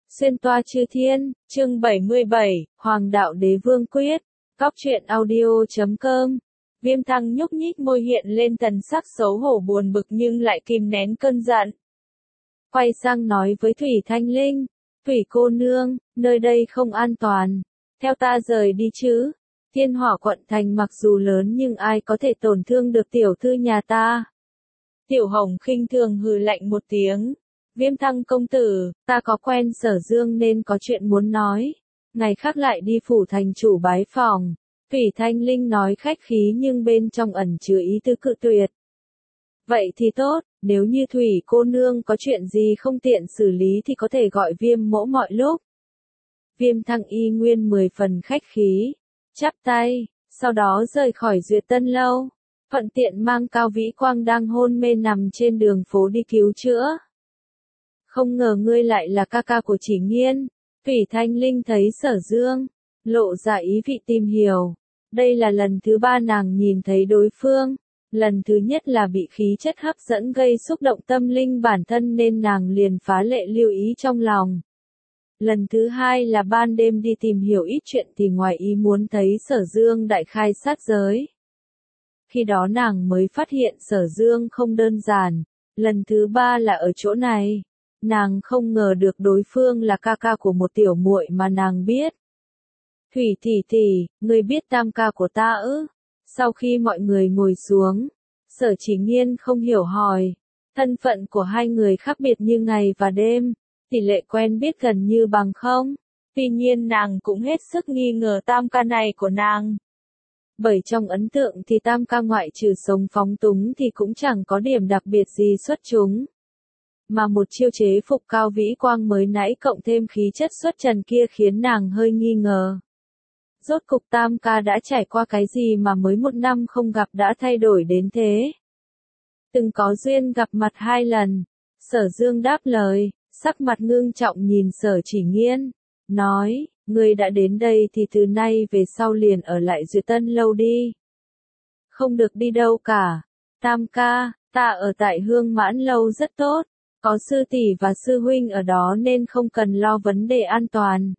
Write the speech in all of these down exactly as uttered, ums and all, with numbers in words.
Xuyên toa chư thiên, chương bảy mươi bảy, Hoàng đạo đế vương quyết, góc truyện audio chấm com. Viêm Thăng nhúc nhích môi hiện lên thần sắc xấu hổ buồn bực nhưng lại kìm nén cơn giận. Quay sang nói với Thủy Thanh Linh, Thủy cô nương, nơi đây không an toàn, theo ta rời đi chứ. Thiên Hỏa quận thành mặc dù lớn nhưng ai có thể tổn thương được tiểu thư nhà ta. Tiểu Hồng khinh thường hừ lạnh một tiếng. Viêm Thăng công tử, ta có quen Sở Dương nên có chuyện muốn nói. Ngày khác lại đi phủ thành chủ bái phòng. Thủy Thanh Linh nói khách khí nhưng bên trong ẩn chứa ý tứ cự tuyệt. Vậy thì tốt, nếu như Thủy cô nương có chuyện gì không tiện xử lý thì có thể gọi Viêm mỗ mọi lúc. Viêm Thăng y nguyên mười phần khách khí, chắp tay, sau đó rời khỏi Duyệt Tân lâu. Thuận tiện mang Cao Vĩ Quang đang hôn mê nằm trên đường phố đi cứu chữa. Không ngờ ngươi lại là ca ca của Chỉ Nghiên. Thủy Thanh Linh thấy Sở Dương, lộ ra ý vị tìm hiểu. Đây là lần thứ ba nàng nhìn thấy đối phương. Lần thứ nhất là bị khí chất hấp dẫn gây xúc động tâm linh bản thân nên nàng liền phá lệ lưu ý trong lòng. Lần thứ hai là ban đêm đi tìm hiểu ít chuyện thì ngoài ý muốn thấy Sở Dương đại khai sát giới. Khi đó nàng mới phát hiện Sở Dương không đơn giản. Lần thứ ba là ở chỗ này. Nàng không ngờ được đối phương là ca ca của một tiểu muội mà nàng biết. Thủy tỷ tỷ, ngươi biết tam ca của ta ư? Sau khi mọi người ngồi xuống, Sở Chỉ Nghiên không hiểu hỏi. Thân phận của hai người khác biệt như ngày và đêm, tỷ lệ quen biết gần như bằng không. Tuy nhiên nàng cũng hết sức nghi ngờ tam ca này của nàng. Bởi trong ấn tượng thì tam ca ngoại trừ sống phóng túng thì cũng chẳng có điểm đặc biệt gì xuất chúng. Mà một chiêu chế phục Cao Vĩ Quang mới nãy cộng thêm khí chất xuất trần kia khiến nàng hơi nghi ngờ. Rốt cục tam ca đã trải qua cái gì mà mới một năm không gặp đã thay đổi đến thế. Từng có duyên gặp mặt hai lần. Sở Dương đáp lời, sắc mặt ngưng trọng nhìn Sở Chỉ Nghiên, nói, ngươi đã đến đây thì từ nay về sau liền ở lại Duyệt Tân lâu đi. Không được đi đâu cả. Tam ca, ta ở tại Hương Mãn lâu rất tốt. Có sư tỷ và sư huynh ở đó nên không cần lo vấn đề an toàn.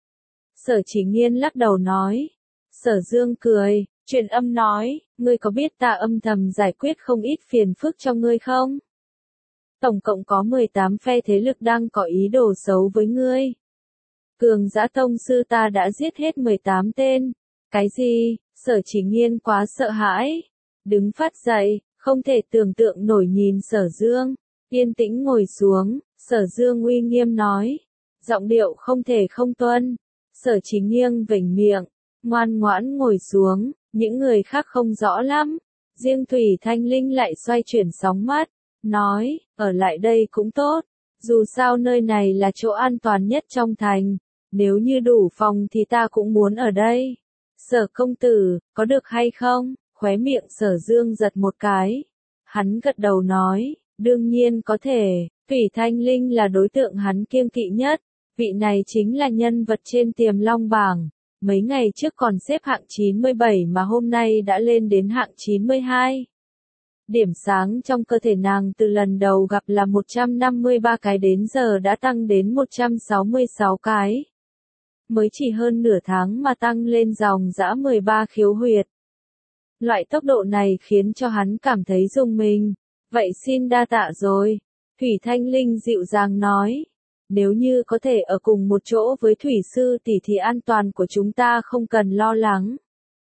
Sở Chỉ Nghiên lắc đầu nói. Sở Dương cười, truyền âm nói, ngươi có biết ta âm thầm giải quyết không ít phiền phức cho ngươi không? Tổng cộng có mười tám phe thế lực đang có ý đồ xấu với ngươi. Cường Giã tông sư ta đã giết hết mười tám tên. Cái gì? Sở Chỉ Nghiên quá sợ hãi. Đứng phát dậy, không thể tưởng tượng nổi nhìn Sở Dương. Yên tĩnh ngồi xuống, Sở Dương uy nghiêm nói. Giọng điệu không thể không tuân. Sở Chỉ Nghiên vểnh miệng, ngoan ngoãn ngồi xuống, những người khác không rõ lắm. Riêng Thủy Thanh Linh lại xoay chuyển sóng mắt, nói, ở lại đây cũng tốt. Dù sao nơi này là chỗ an toàn nhất trong thành. Nếu như đủ phòng thì ta cũng muốn ở đây. Sở công tử, có được hay không? Khóe miệng Sở Dương giật một cái. Hắn gật đầu nói. Đương nhiên có thể, Thủy Thanh Linh là đối tượng hắn kiêng kỵ nhất, vị này chính là nhân vật trên Tiềm Long bảng, mấy ngày trước còn xếp hạng chín mươi bảy mà hôm nay đã lên đến hạng chín mươi hai. Điểm sáng trong cơ thể nàng từ lần đầu gặp là một trăm năm mươi ba cái đến giờ đã tăng đến một trăm sáu mươi sáu cái. Mới chỉ hơn nửa tháng mà tăng lên dòng dã mười ba khiếu huyệt. Loại tốc độ này khiến cho hắn cảm thấy rùng mình. Vậy xin đa tạ rồi. Thủy Thanh Linh dịu dàng nói. Nếu như có thể ở cùng một chỗ với Thủy sư tỷ thì an toàn của chúng ta không cần lo lắng.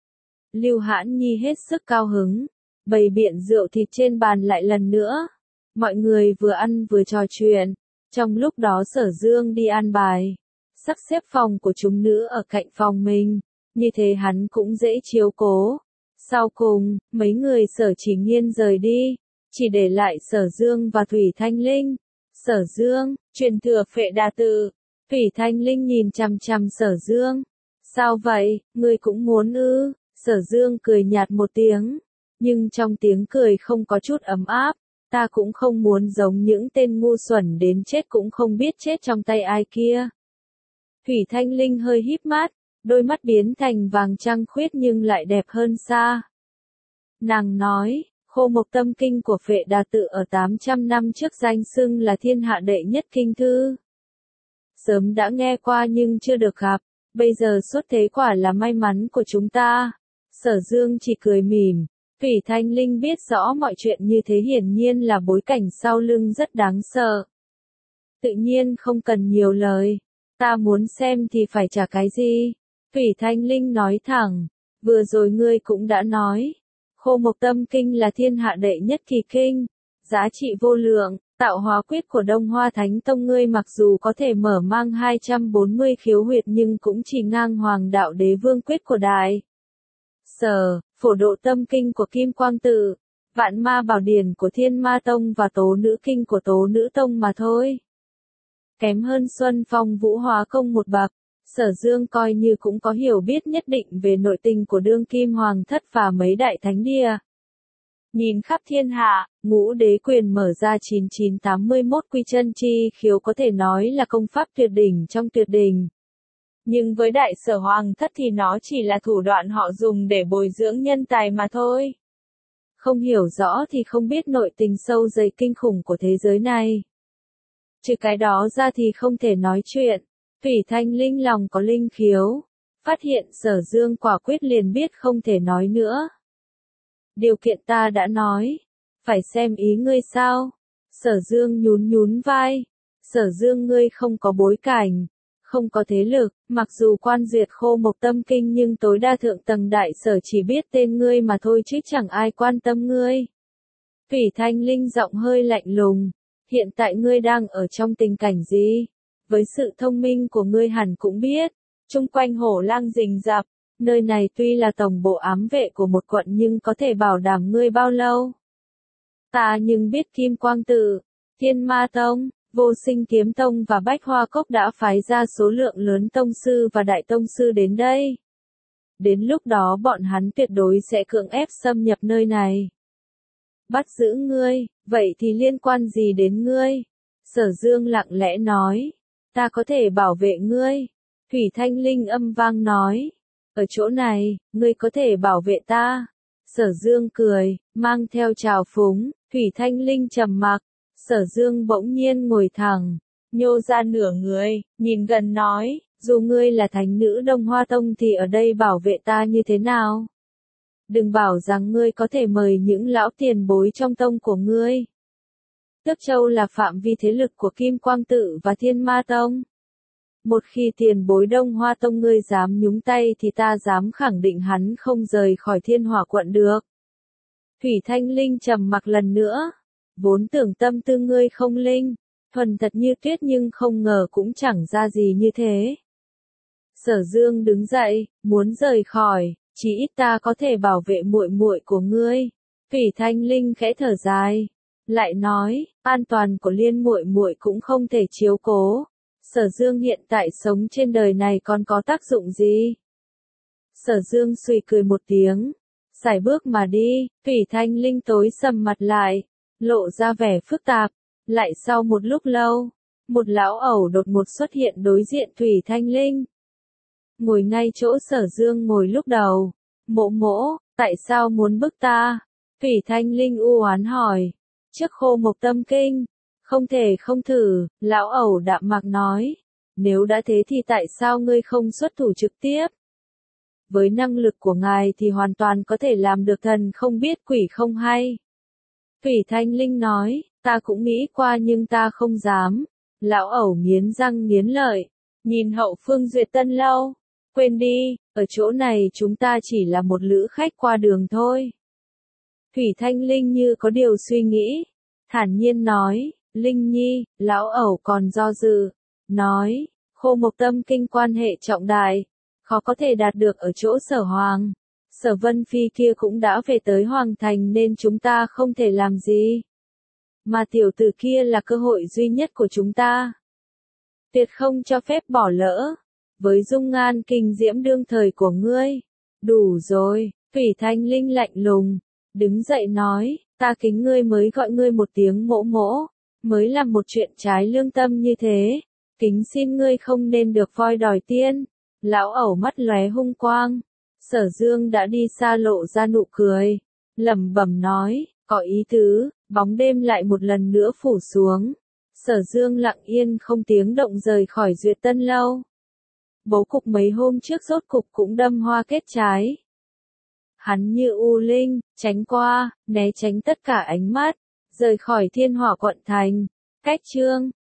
Lưu Hãn Nhi hết sức cao hứng. Bày biện rượu thịt trên bàn lại lần nữa. Mọi người vừa ăn vừa trò chuyện. Trong lúc đó Sở Dương đi an bài. Sắp xếp phòng của chúng nữ ở cạnh phòng mình. Như thế hắn cũng dễ chiếu cố. Sau cùng, mấy người Sở Chỉ Nghiên rời đi. Chỉ để lại Sở Dương và Thủy Thanh Linh. Sở Dương, truyền thừa Phệ Đà Tự. Thủy Thanh Linh nhìn chằm chằm Sở Dương. Sao vậy, ngươi cũng muốn ư? Sở Dương cười nhạt một tiếng. Nhưng trong tiếng cười không có chút ấm áp. Ta cũng không muốn giống những tên ngu xuẩn đến chết cũng không biết chết trong tay ai kia. Thủy Thanh Linh hơi híp mắt. Đôi mắt biến thành vàng trăng khuyết nhưng lại đẹp hơn xa. Nàng nói. Khô Mộc Tâm Kinh của Phệ Đà Tự ở tám trăm năm trước danh xưng là thiên hạ đệ nhất kinh thư. sớm đã nghe qua nhưng chưa được gặp, bây giờ xuất thế quả là may mắn của chúng ta. Sở Dương chỉ cười mỉm, Thủy Thanh Linh biết rõ mọi chuyện như thế hiển nhiên là bối cảnh sau lưng rất đáng sợ. Tự nhiên không cần nhiều lời, ta muốn xem thì phải trả cái gì? Thủy Thanh Linh nói thẳng, vừa rồi ngươi cũng đã nói, Khô Mộc Tâm Kinh là thiên hạ đệ nhất kỳ kinh, giá trị vô lượng, tạo hóa quyết của Đông Hoa Thánh Tông ngươi mặc dù có thể mở mang hai trăm bốn mươi khiếu huyệt nhưng cũng chỉ ngang Hoàng Đạo Đế Vương quyết của Đại Sở, Phổ Độ Tâm Kinh của Kim Quang Tự, Vạn Ma Bảo Điển của Thiên Ma Tông và Tố Nữ Kinh của Tố Nữ Tông mà thôi. Kém hơn Xuân Phong Vũ Hóa Công một bậc. Sở Dương coi như cũng có hiểu biết nhất định về nội tình của đương kim hoàng thất và mấy đại thánh địa. Nhìn khắp thiên hạ, Ngũ Đế Quyền mở ra chín chín tám mốt quy chân chi khiếu có thể nói là công pháp tuyệt đỉnh trong tuyệt đỉnh. Nhưng với đại sở hoàng thất thì nó chỉ là thủ đoạn họ dùng để bồi dưỡng nhân tài mà thôi. Không hiểu rõ thì không biết nội tình sâu dày kinh khủng của thế giới này. Trừ cái đó ra thì không thể nói chuyện. Thủy Thanh Linh lòng có linh khiếu, phát hiện Sở Dương quả quyết liền biết không thể nói nữa. Điều kiện ta đã nói, phải xem ý ngươi sao? Sở Dương nhún nhún vai, Sở Dương ngươi không có bối cảnh, không có thế lực, mặc dù quan duyệt Khô Mộc Tâm Kinh nhưng tối đa thượng tầng đại sở chỉ biết tên ngươi mà thôi chứ chẳng ai quan tâm ngươi. Thủy Thanh Linh giọng hơi lạnh lùng, hiện tại ngươi đang ở trong tình cảnh gì? Với sự thông minh của ngươi hẳn cũng biết, chung quanh Hổ Lang rình rập, nơi này tuy là tổng bộ ám vệ của một quận nhưng có thể bảo đảm ngươi bao lâu? Ta nhưng biết Kim Quang Tự, Thiên Ma Tông, Vô Sinh Kiếm Tông và Bách Hoa Cốc đã phái ra số lượng lớn tông sư và đại tông sư đến đây. Đến lúc đó bọn hắn tuyệt đối sẽ cưỡng ép xâm nhập nơi này. Bắt giữ ngươi, vậy thì liên quan gì đến ngươi? Sở Dương lặng lẽ nói. Ta có thể bảo vệ ngươi. Thủy Thanh Linh âm vang nói. Ở chỗ này, ngươi có thể bảo vệ ta. Sở Dương cười, mang theo trào phúng. Thủy Thanh Linh trầm mặc. Sở Dương bỗng nhiên ngồi thẳng, nhô ra nửa người, nhìn gần nói, dù ngươi là thánh nữ Đông Hoa Tông thì ở đây bảo vệ ta như thế nào? Đừng bảo rằng ngươi có thể mời những lão tiền bối trong tông của ngươi. Tước Châu là phạm vi thế lực của Kim Quang Tự và Thiên Ma Tông. Một khi tiền bối Đông Hoa Tông ngươi dám nhúng tay thì ta dám khẳng định hắn không rời khỏi Thiên Hỏa quận được. Thủy Thanh Linh trầm mặc lần nữa. Vốn tưởng tâm tư ngươi không linh, thuần thật như tuyết nhưng không ngờ cũng chẳng ra gì như thế. Sở Dương đứng dậy, muốn rời khỏi, chỉ ít ta có thể bảo vệ muội muội của ngươi. Thủy Thanh Linh khẽ thở dài, lại nói, an toàn của Liên muội muội cũng không thể chiếu cố. Sở Dương hiện tại sống trên đời này còn có tác dụng gì? Sở Dương suy cười một tiếng, sải bước mà đi. Thủy Thanh Linh tối sầm mặt lại, lộ ra vẻ phức tạp. Lại sau một lúc lâu, một lão ẩu đột ngột xuất hiện đối diện Thủy Thanh Linh. Ngồi ngay chỗ Sở Dương ngồi lúc đầu. Mộ mỗ, tại sao muốn bức ta? Thủy Thanh Linh u oán hỏi. Trước Khô Mộc Tâm Kinh, không thể không thử, lão ẩu đạm mạc nói. Nếu đã thế thì tại sao ngươi không xuất thủ trực tiếp? Với năng lực của ngài thì hoàn toàn có thể làm được thần không biết quỷ không hay. Thủy Thanh Linh nói, ta cũng nghĩ qua nhưng ta không dám. Lão ẩu nghiến răng nghiến lợi, nhìn hậu phương Duyệt Tân Lâu. Quên đi, ở chỗ này chúng ta chỉ là một lữ khách qua đường thôi. Thủy Thanh Linh như có điều suy nghĩ, thản nhiên nói, Linh Nhi, lão ẩu còn do dự, nói, Khô Mộc Tâm Kinh quan hệ trọng đại, khó có thể đạt được ở chỗ Sở Hoàng. Sở Vân Phi kia cũng đã về tới Hoàng Thành nên chúng ta không thể làm gì. Mà tiểu tử kia là cơ hội duy nhất của chúng ta. Tuyệt không cho phép bỏ lỡ. Với dung nhan kinh diễm đương thời của ngươi. Đủ rồi, Thủy Thanh Linh lạnh lùng. Đứng dậy nói, ta kính ngươi mới gọi ngươi một tiếng mỗ mỗ. Mới làm một chuyện trái lương tâm như thế. Kính xin ngươi không nên được voi đòi tiên. Lão ẩu mắt lóe hung quang. Sở Dương đã đi xa lộ ra nụ cười. Lẩm bẩm nói, có ý tứ, bóng đêm lại một lần nữa phủ xuống. Sở Dương lặng yên không tiếng động rời khỏi Duyệt Tân Lâu. Bố cục mấy hôm trước rốt cục cũng đâm hoa kết trái. Hắn như u linh, tránh qua, né tránh tất cả ánh mắt, rời khỏi Thiên Hỏa quận thành. Cách chương